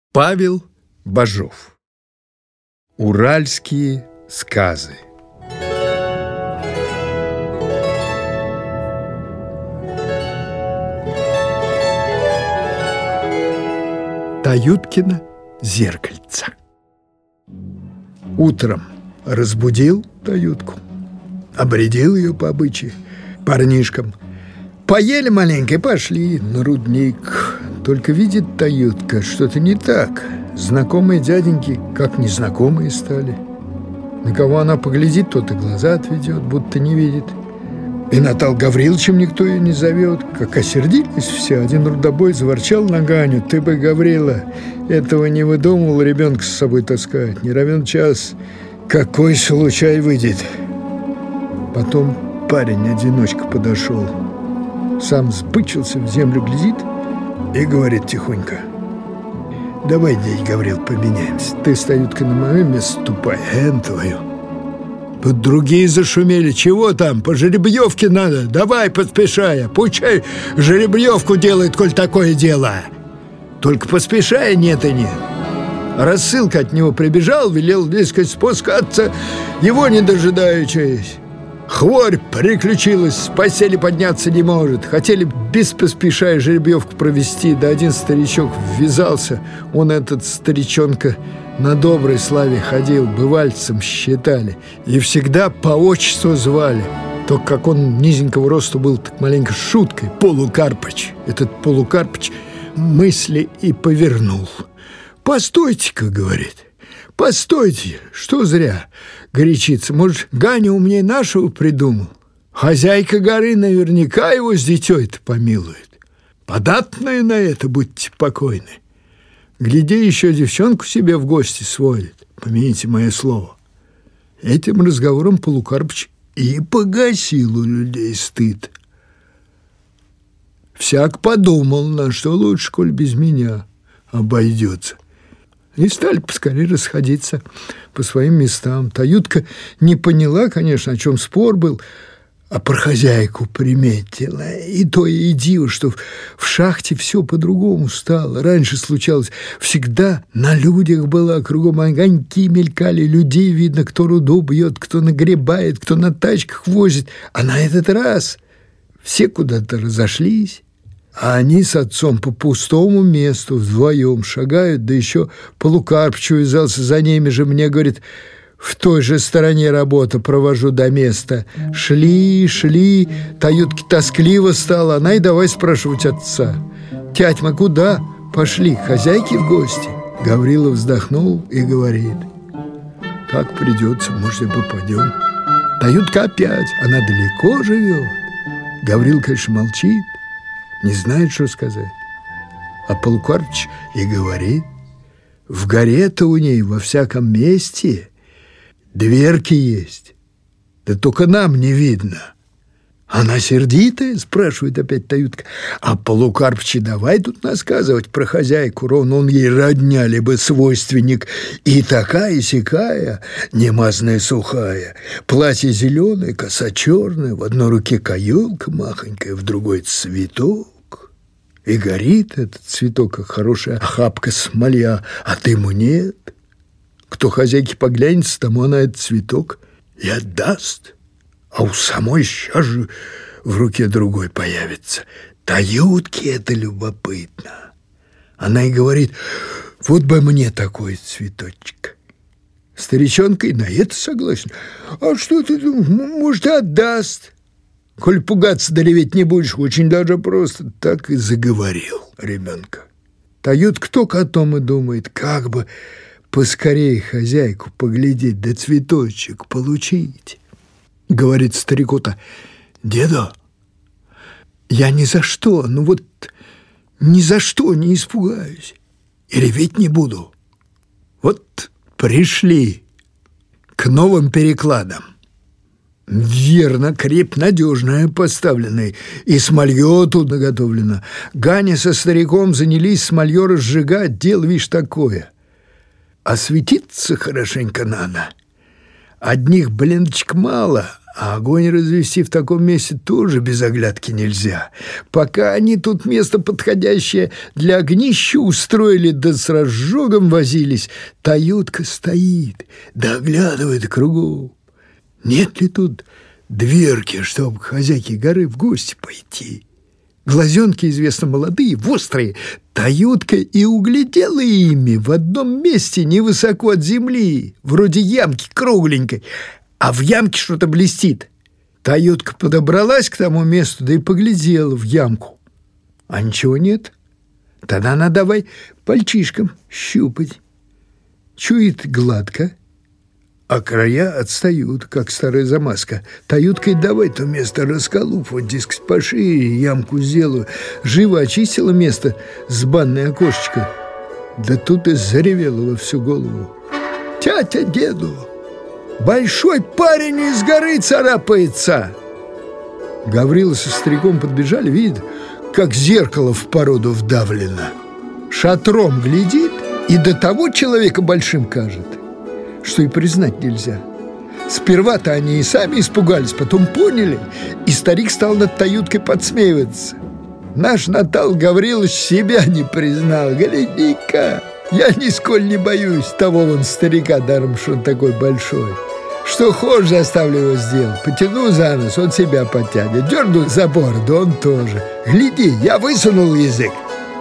Павел Бажов. Уральские сказы. Таюткино зеркальце. Утром разбудил Таютку, обрядил ее по обычаю парнишкам. Поели маленько и пошли на рудник. Только видит Таютка, что-то не так. Знакомые дяденьки как незнакомые стали. На кого она поглядит, тот и глаза отведет, будто не видит. И Натал Гавриловичем никто ее не зовет. Как осердились все. Один рудобой заворчал на Ганю: «Ты бы, Гаврила, этого не выдумывал ребенка с собой таскать. Не равен час, какой случай выйдет». Потом парень-одиночка подошел, сам сбычился, в землю глядит и говорит тихонько: «Давай, дядь Гаврил, поменяемся. Ты, Таютка, на мое место ступай, твою». Тут другие зашумели: «Чего там? По жеребьевке надо. Давай, поспешая. Пучай жеребьевку делает, коль такое дело». Только поспешая нет и нет. Рассылка от него прибежал, велел, дескать, спускаться, его не дожидаючись. Хворь приключилась, с постели подняться не может. Хотели без поспешая жеребьевку провести, да один старичок ввязался. Он, этот старичонка, на доброй славе ходил, бывальцем считали. И всегда по отчеству звали. Только как он низенького роста был, так маленько шуткой, Полукарпыч. Этот Полукарпыч мысли и повернул. «Постойте-ка, — говорит, — постойте, что зря горячиться. Может, Ганя умнее нашего придумал? Хозяйка горы наверняка его с дитей-то помилует. Податные на это, будьте покойны. Гляди, еще девчонку себе в гости сводит, помяните мое слово». Этим разговором Полукарпыч и погасил у людей стыд. Всяк подумал, на что лучше, коль без меня обойдется. И стали поскорее расходиться по своим местам. Таютка не поняла, конечно, о чем спор был, а про хозяйку приметила. И то и диво, что в шахте все по-другому стало. Раньше случалось, всегда на людях была, кругом огоньки мелькали, людей видно, кто руду бьет, кто нагребает, кто на тачках возит. А на этот раз все куда-то разошлись. А они с отцом по пустому месту вдвоем шагают, да еще Полукарпыч увязался за ними же. Мне, говорит, в той же стороне работа, провожу до места. Шли, Таютке тоскливо стало. Она и давай спрашивать отца: «Тять, мы куда?» «Пошли к хозяйке в гости». Гаврила вздохнул и говорит: «Как придется, может, и попадем». Таютка опять: «Она далеко живет». Гаврил, конечно, молчит, не знает, что сказать. А Полукарпыч и говорит: «В горе-то у ней во всяком месте дверки есть, да только нам не видно». «Она сердитая?» — спрашивает опять Таютка. А Полукарпыч: «Давай тут насказывать про хозяйку, ровно он ей родня, либо свойственник. И такая, и сякая, немазная сухая, платье зеленое, коса черная, в одной руке каелка махонькая, в другой цветок. И горит этот цветок, как хорошая охапка смолья, а дыму нет. Кто хозяйке поглянется, тому она этот цветок и отдаст. А у самой сейчас же в руке другой появится». Таютке это любопытно. Она и говорит: «Вот бы мне такой цветочек». Старичонка и на это согласен. «А что ты думаешь? Может, отдаст. Коль пугаться да реветь не будешь, очень даже просто». Так и заговорил ребенка. Таютка только о том и думает, как бы поскорее хозяйку поглядеть да цветочек получить. Говорит старику-то: «Деда, я ни за что, ни за что не испугаюсь и реветь не буду. Вот пришли к новым перекладам. Верно, креп надежная поставленная, и смолье тут наготовлено. Ганя со стариком занялись смолье разжигать, дело, видишь, такое. Осветиться хорошенько надо. Одних блиночек мало, А огонь развести в таком месте тоже без оглядки нельзя. Пока они тут место подходящее для огнища устроили, да с разжогом возились, Таютка стоит, да оглядывает кругом. Нет ли тут дверки, чтоб к хозяйке горы в гости пойти? Глазенки, известно, молодые, вострые. Таютка и углядела ими в одном месте, невысоко от земли, вроде ямки кругленькой, а в ямке что-то блестит. Таютка подобралась к тому месту, да и поглядела в ямку. А ничего нет. Тогда она давай пальчишком щупать. Чует гладко, а края отстают, как старая замазка. Таютка и давай то место расколупывать, дескать, пошире, ямку сделаю. Живо очистила место с банной окошечко. Да тут и заревела во всю голову. «Тятя деду! Большой парень из горы царапается!» Гаврила со стариком подбежали, видят, как зеркало в породу вдавлено. Шатром глядит и до того человека большим кажет, что и признать нельзя. Сперва-то они и сами испугались, потом поняли, и старик стал над Таюткой подсмеиваться. Наш Натал Гаврилович себя не признал. Гляди-ка, я нисколь не боюсь того вон старика, даром, что он такой большой. Что хочешь, заставлю его сделать. Потяну за нос, он себя потянет. Дерну за бороду, он тоже. Гляди, я высунул язык.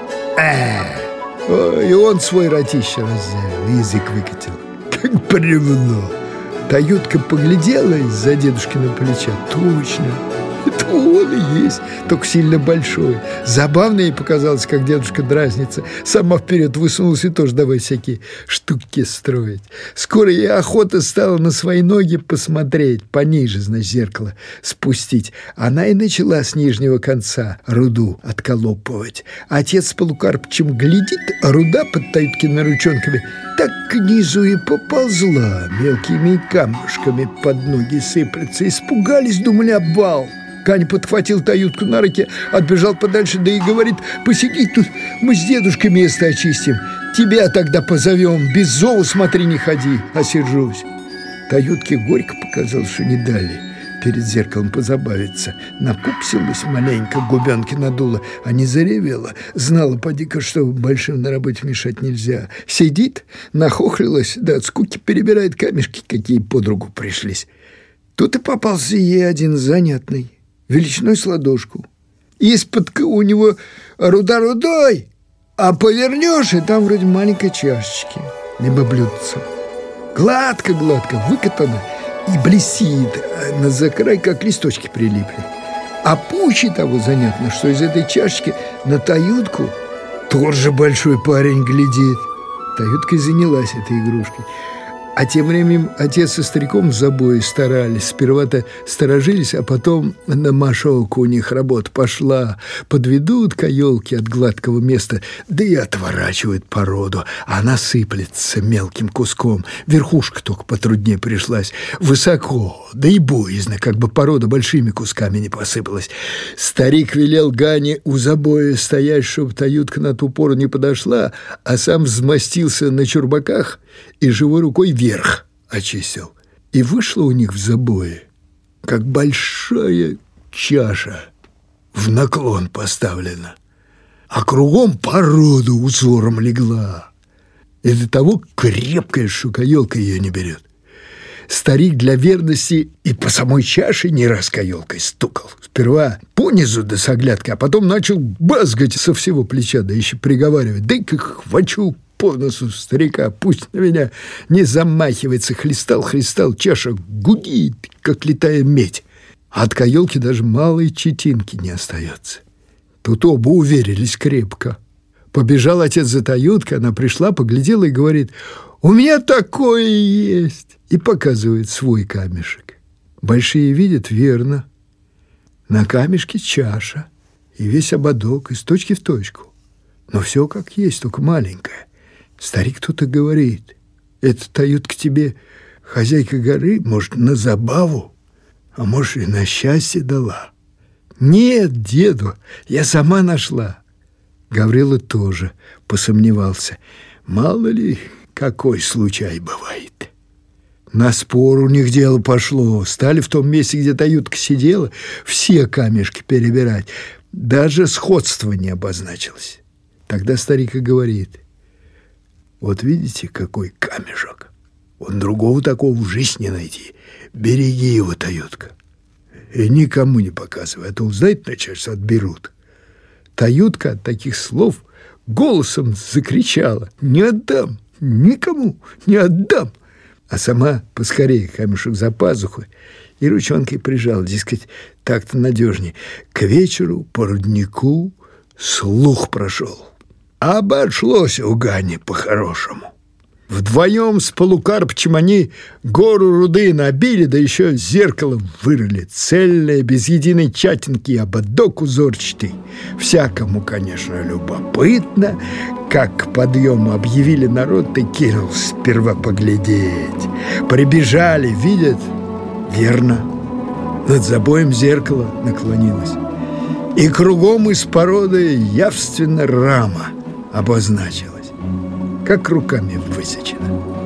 И он свой ротище раззявил, язык выкатил, как бревно. Таютка поглядела из-за дедушкиного плеча. Точно, это он и есть, только сильно большой. Забавно ей показалось, как дедушка дразнится. Сама вперед высунулась и тоже давай всякие штуки строить. Скоро ей охота стала на свои ноги посмотреть, пониже, значит, зеркало спустить. Она и начала с нижнего конца руду отколопывать. Отец с Полукарпычем глядит, а руда под Таюткиными ручонками так к низу и поползла, мелкими камушками под ноги сыплется. Испугались, думали, обвал. Каня подхватил Таютку на руки, отбежал подальше, да и говорит: посиди тут, мы с дедушкой место очистим. Тебя тогда позовем, без зова смотри, не ходи, осержусь. Таютке горько показалось, что не дали перед зеркалом позабавиться. Накупсилась маленько, губенки надула, а не заревела. Знала, поди-ка, что большим на работе мешать нельзя. Сидит, нахохлилась, да от скуки перебирает камешки, какие под руку пришлись. Тут и попался ей один занятный, величиной с ладошку. Из-под у него руда рудой, а повернешь, и там вроде маленькой чашечки, либо блюдца. Гладко-гладко выкатано и блестит, на закрай, как листочки прилипли. А пуще того занятно, что из этой чашечки на Таютку тоже большой парень глядит. Таютка и занялась этой игрушкой. А тем временем отец со стариком в забое старались. Сперва-то сторожились, а потом на мошонку у них работа пошла. Подведут каёлки от гладкого места, да и отворачивают породу. Она сыплется мелким куском. Верхушка только потруднее пришлась. Высоко, да и боязно, как бы порода большими кусками не посыпалась. Старик велел Гане у забоя стоять, чтобы Таютка на ту пору не подошла, а сам взмостился на чурбаках и живой рукой вверх очистил. И вышло у них в забое, как большая чаша в наклон поставлена, а кругом порода узором легла. И до того крепкая, что каёлка ее не берет. Старик для верности и по самой чаше не раз каёлкой стукал. Сперва понизу да с оглядкой, а потом начал базгать со всего плеча, да еще приговаривать: дай-ка хвачу по носу старика, пусть на меня не замахивается. Хлестал, чаша гудит, как летая медь. А от каёлки даже малой четинки не остается. Тут оба уверились крепко. Побежал отец за Таюткой, она пришла, поглядела и говорит: у меня такое есть. И показывает свой камешек. Большие видят верно. На камешке чаша и весь ободок из точки в точку. Но все как есть, только маленькое. Старик тут и говорит: это Таютка тебе хозяйка горы, может, на забаву, а может, и на счастье дала. Нет, деду, я сама нашла. Гаврила тоже посомневался. Мало ли, какой случай бывает. На спор у них дело пошло. Стали в том месте, где Таютка сидела, все камешки перебирать. Даже сходство не обозначилось. Тогда старик и говорит: вот видите, какой камешек? Он другого такого в жизни не найти. Береги его, Таютка. И никому не показывай, а то узнает начальство, отберут. Таютка от таких слов голосом закричала: не отдам, никому не отдам. А сама поскорее камешек за пазуху и ручонкой прижала, дескать, так-то надежнее. К вечеру по руднику слух прошел. Обошлось у Гани по-хорошему. Вдвоем с Полукарпычем они гору руды набили, да еще зеркало вырыли, цельное, без единой чатинки, ободок узорчатый. Всякому, конечно, любопытно. Как к подъему объявили народ, ты кинулся сперва поглядеть. Прибежали, видят, верно, над забоем зеркало наклонилось. И кругом из породы явственно рама обозначилась, как руками высечена.